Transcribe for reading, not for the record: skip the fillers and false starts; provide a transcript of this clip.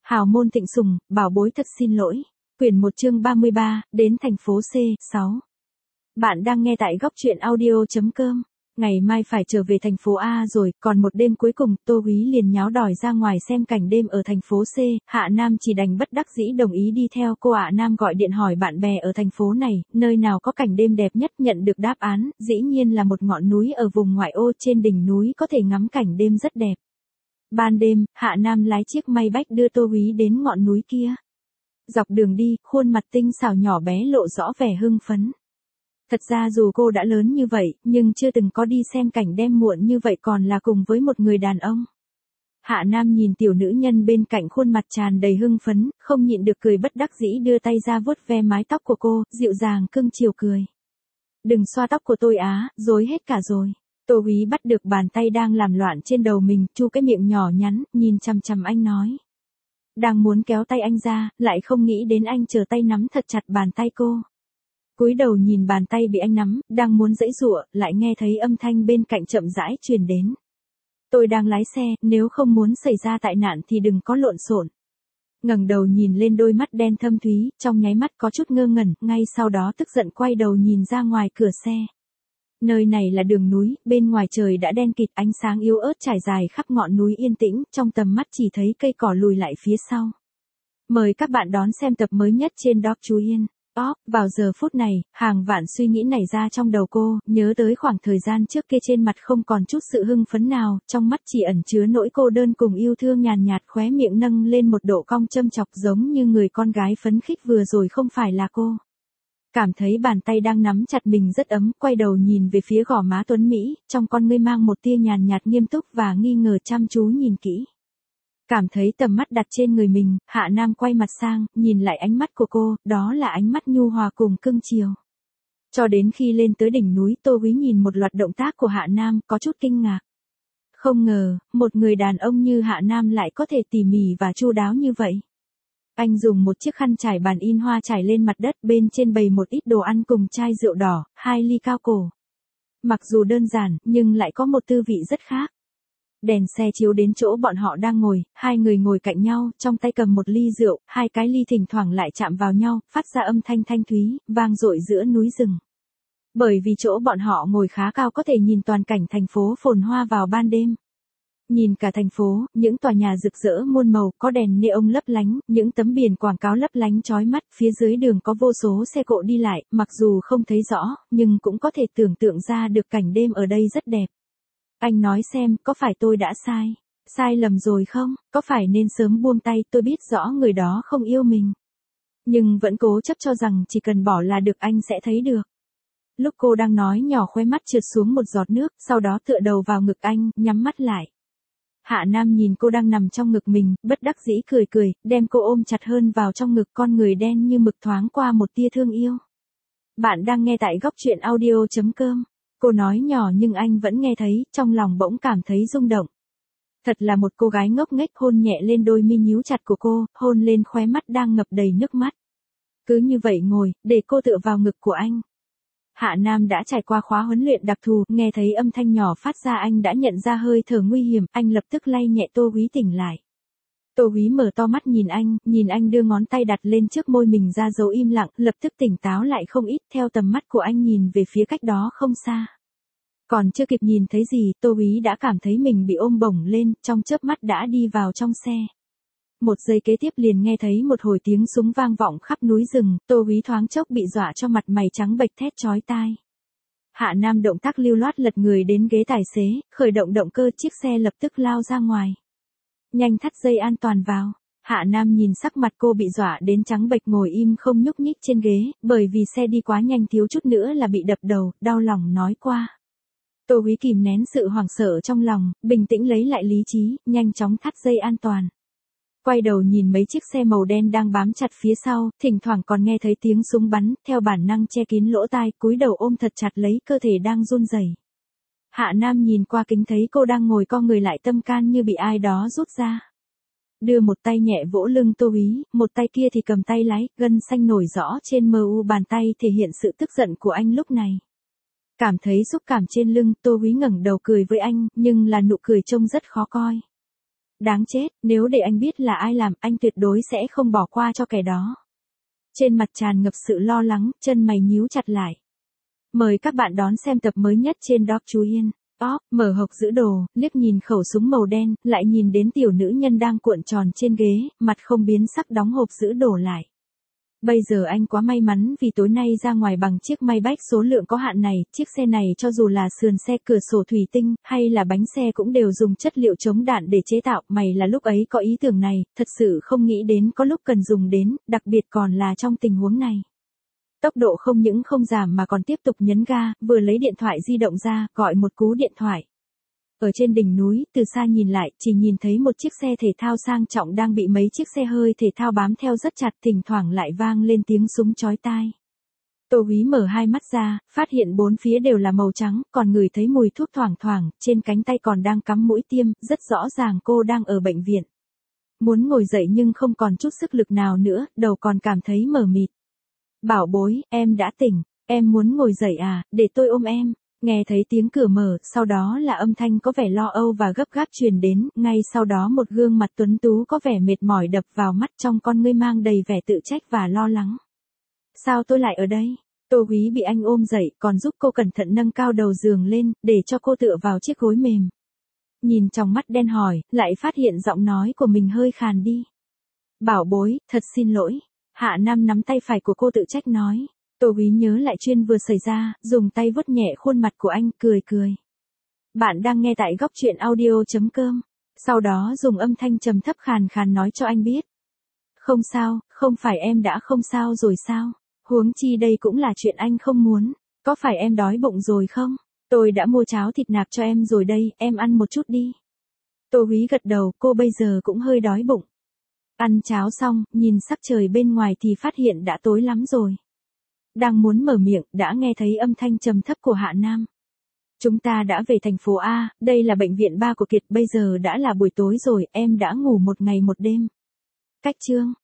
Hào môn Thịnh Sùng, bảo bối thật xin lỗi. Quyển 1 chương 33, đến thành phố C, 6. Bạn đang nghe tại góc truyện audio.com. Ngày mai phải trở về thành phố A rồi, còn một đêm cuối cùng, Tô Úy liền nháo đòi ra ngoài xem cảnh đêm ở thành phố C, Hạ Nam chỉ đành bất đắc dĩ đồng ý đi theo cô. Hạ Nam gọi điện hỏi bạn bè ở thành phố này, nơi nào có cảnh đêm đẹp nhất, nhận được đáp án, dĩ nhiên là một ngọn núi ở vùng ngoại ô, trên đỉnh núi có thể ngắm cảnh đêm rất đẹp. Ban đêm, Hạ Nam lái chiếc Maybach đưa Tô Úy đến ngọn núi kia. Dọc đường đi, khuôn mặt tinh xảo nhỏ bé lộ rõ vẻ hưng phấn. Thật ra dù cô đã lớn như vậy, nhưng chưa từng có đi xem cảnh đêm muộn như vậy, còn là cùng với một người đàn ông. Hạ Nam nhìn tiểu nữ nhân bên cạnh, khuôn mặt tràn đầy hưng phấn, không nhịn được cười bất đắc dĩ, đưa tay ra vuốt ve mái tóc của cô, dịu dàng cưng chiều cười. Đừng xoa tóc của tôi á, rối hết cả rồi. Tô Úy bắt được bàn tay đang làm loạn trên đầu mình, chu cái miệng nhỏ nhắn, nhìn chằm chằm anh nói. Đang muốn kéo tay anh ra, lại không nghĩ đến anh chờ tay nắm thật chặt bàn tay cô. Cúi đầu nhìn bàn tay bị anh nắm, đang muốn giãy giụa, lại nghe thấy âm thanh bên cạnh chậm rãi truyền đến. Tôi đang lái xe, nếu không muốn xảy ra tai nạn thì đừng có lộn xộn. Ngẩng đầu nhìn lên, đôi mắt đen thâm thúy, trong nháy mắt có chút ngơ ngẩn, ngay sau đó tức giận quay đầu nhìn ra ngoài cửa xe. Nơi này là đường núi, bên ngoài trời đã đen kịt, ánh sáng yếu ớt trải dài khắp ngọn núi yên tĩnh, trong tầm mắt chỉ thấy cây cỏ lùi lại phía sau. Mời các bạn đón xem tập mới nhất trên Doc Chú Yên. Vào giờ phút này, hàng vạn suy nghĩ nảy ra trong đầu cô, nhớ tới khoảng thời gian trước kia, trên mặt không còn chút sự hưng phấn nào, trong mắt chỉ ẩn chứa nỗi cô đơn cùng yêu thương nhàn nhạt, khóe miệng nâng lên một độ cong châm chọc, giống như người con gái phấn khích vừa rồi không phải là cô. Cảm thấy bàn tay đang nắm chặt mình rất ấm, quay đầu nhìn về phía gò má tuấn Mỹ, trong con ngươi mang một tia nhàn nhạt nghiêm túc và nghi ngờ, chăm chú nhìn kỹ. Cảm thấy tầm mắt đặt trên người mình, Hạ Nam quay mặt sang, nhìn lại ánh mắt của cô, đó là ánh mắt nhu hòa cùng cưng chiều. Cho đến khi lên tới đỉnh núi, Tô Úy nhìn một loạt động tác của Hạ Nam, có chút kinh ngạc. Không ngờ, một người đàn ông như Hạ Nam lại có thể tỉ mỉ và chu đáo như vậy. Anh dùng một chiếc khăn trải bàn in hoa trải lên mặt đất, bên trên bày một ít đồ ăn cùng chai rượu đỏ, 2 ly cao cổ. Mặc dù đơn giản, nhưng lại có một tư vị rất khác. Đèn xe chiếu đến chỗ bọn họ đang ngồi, hai người ngồi cạnh nhau, trong tay cầm một ly rượu, hai cái ly thỉnh thoảng lại chạm vào nhau, phát ra âm thanh thanh thúy, vang dội giữa núi rừng. Bởi vì chỗ bọn họ ngồi khá cao, có thể nhìn toàn cảnh thành phố phồn hoa vào ban đêm. Nhìn cả thành phố, những tòa nhà rực rỡ muôn màu, có đèn neon lấp lánh, những tấm biển quảng cáo lấp lánh chói mắt, phía dưới đường có vô số xe cộ đi lại, mặc dù không thấy rõ, nhưng cũng có thể tưởng tượng ra được cảnh đêm ở đây rất đẹp. Anh nói xem, có phải tôi đã sai lầm rồi không? Có phải nên sớm buông tay? Tôi biết rõ người đó không yêu mình, nhưng vẫn cố chấp cho rằng chỉ cần bỏ là được, anh sẽ thấy được. Lúc cô đang nói nhỏ, khóe mắt trượt xuống một giọt nước, sau đó tựa đầu vào ngực anh, nhắm mắt lại. Hạ Nam nhìn cô đang nằm trong ngực mình, bất đắc dĩ cười, đem cô ôm chặt hơn vào trong ngực, con người đen như mực thoáng qua một tia thương yêu. Bạn đang nghe tại góc truyện audio.com. Cô nói nhỏ nhưng anh vẫn nghe thấy, trong lòng bỗng cảm thấy rung động. Thật là một cô gái ngốc nghếch, hôn nhẹ lên đôi mi nhíu chặt của cô, hôn lên khóe mắt đang ngập đầy nước mắt. Cứ như vậy ngồi, để cô tựa vào ngực của anh. Hạ Nam đã trải qua khóa huấn luyện đặc thù, nghe thấy âm thanh nhỏ phát ra anh đã nhận ra hơi thở nguy hiểm, anh lập tức lay nhẹ Tô Úy tỉnh lại. Tô Úy mở to mắt nhìn anh đưa ngón tay đặt lên trước môi mình ra dấu im lặng, lập tức tỉnh táo lại không ít, theo tầm mắt của anh nhìn về phía cách đó không xa. Còn chưa kịp nhìn thấy gì, Tô Úy đã cảm thấy mình bị ôm bổng lên, trong chớp mắt đã đi vào trong xe. Một giây kế tiếp liền nghe thấy một hồi tiếng súng vang vọng khắp núi rừng, Tô Úy thoáng chốc bị dọa cho mặt mày trắng bệch, thét chói tai. Hạ Nam động tác lưu loát lật người đến ghế tài xế, khởi động động cơ, chiếc xe lập tức lao ra ngoài. Nhanh thắt dây an toàn vào. Hạ Nam nhìn sắc mặt cô bị dọa đến trắng bệch, ngồi im không nhúc nhích trên ghế, bởi vì xe đi quá nhanh, thiếu chút nữa là bị đập đầu, đau lòng nói qua. Tô Úy kìm nén sự hoảng sợ trong lòng, bình tĩnh lấy lại lý trí, nhanh chóng thắt dây an toàn. Quay đầu nhìn mấy chiếc xe màu đen đang bám chặt phía sau, thỉnh thoảng còn nghe thấy tiếng súng bắn, theo bản năng che kín lỗ tai, cúi đầu ôm thật chặt lấy cơ thể đang run rẩy. Hạ Nam nhìn qua kính thấy cô đang ngồi co người lại, tâm can như bị ai đó rút ra. Đưa một tay nhẹ vỗ lưng Tô Úy, một tay kia thì cầm tay lái, gân xanh nổi rõ trên mu bàn tay thể hiện sự tức giận của anh lúc này. Cảm thấy xúc cảm trên lưng, Tô Úy ngẩng đầu cười với anh, nhưng là nụ cười trông rất khó coi. Đáng chết, nếu để anh biết là ai làm, anh tuyệt đối sẽ không bỏ qua cho kẻ đó. Trên mặt tràn ngập sự lo lắng, chân mày nhíu chặt lại. Mời các bạn đón xem tập mới nhất trên Doc Chú Yên. Mở hộc giữ đồ, liếc nhìn khẩu súng màu đen, lại nhìn đến tiểu nữ nhân đang cuộn tròn trên ghế, mặt không biến sắc đóng hộp giữ đồ lại. Bây giờ anh quá may mắn vì tối nay ra ngoài bằng chiếc Maybach số lượng có hạn này, chiếc xe này cho dù là sườn xe cửa sổ thủy tinh, hay là bánh xe cũng đều dùng chất liệu chống đạn để chế tạo. Mày là lúc ấy có ý tưởng này, thật sự không nghĩ đến có lúc cần dùng đến, đặc biệt còn là trong tình huống này. Tốc độ không những không giảm mà còn tiếp tục nhấn ga, vừa lấy điện thoại di động ra, gọi một cú điện thoại. Ở trên đỉnh núi, từ xa nhìn lại, chỉ nhìn thấy một chiếc xe thể thao sang trọng đang bị mấy chiếc xe hơi thể thao bám theo rất chặt, thỉnh thoảng lại vang lên tiếng súng chói tai. Tô Úy mở hai mắt ra, phát hiện bốn phía đều là màu trắng, còn ngửi thấy mùi thuốc thoảng thoảng, trên cánh tay còn đang cắm mũi tiêm, rất rõ ràng cô đang ở bệnh viện. Muốn ngồi dậy nhưng không còn chút sức lực nào nữa, đầu còn cảm thấy mờ mịt. Bảo bối, em đã tỉnh, em muốn ngồi dậy à, để tôi ôm em. Nghe thấy tiếng cửa mở, sau đó là âm thanh có vẻ lo âu và gấp gáp truyền đến, ngay sau đó một gương mặt tuấn tú có vẻ mệt mỏi đập vào mắt, trong con ngươi mang đầy vẻ tự trách và lo lắng. Sao tôi lại ở đây? Tô Úy bị anh ôm dậy, còn giúp cô cẩn thận nâng cao đầu giường lên, để cho cô tựa vào chiếc gối mềm. Nhìn trong mắt đen hỏi, lại phát hiện giọng nói của mình hơi khàn đi. Bảo bối, thật xin lỗi. Hạ Nam nắm tay phải của cô tự trách nói. Tô Úy nhớ lại chuyện vừa xảy ra, dùng tay vuốt nhẹ khuôn mặt của anh, cười cười. Bạn đang nghe tại góc truyện audio.com. Sau đó dùng âm thanh trầm thấp khàn khàn nói cho anh biết. Không sao, không phải em đã không sao rồi sao? Huống chi đây cũng là chuyện anh không muốn. Có phải em đói bụng rồi không? Tôi đã mua cháo thịt nạc cho em rồi đây, em ăn một chút đi. Tô Úy gật đầu, cô bây giờ cũng hơi đói bụng. Ăn cháo xong, nhìn sắc trời bên ngoài thì phát hiện đã tối lắm rồi. Đang muốn mở miệng, đã nghe thấy âm thanh trầm thấp của Hạ Nam. Chúng ta đã về thành phố A, đây là bệnh viện ba của Kiệt, bây giờ đã là buổi tối rồi, em đã ngủ một ngày một đêm. Cách chương.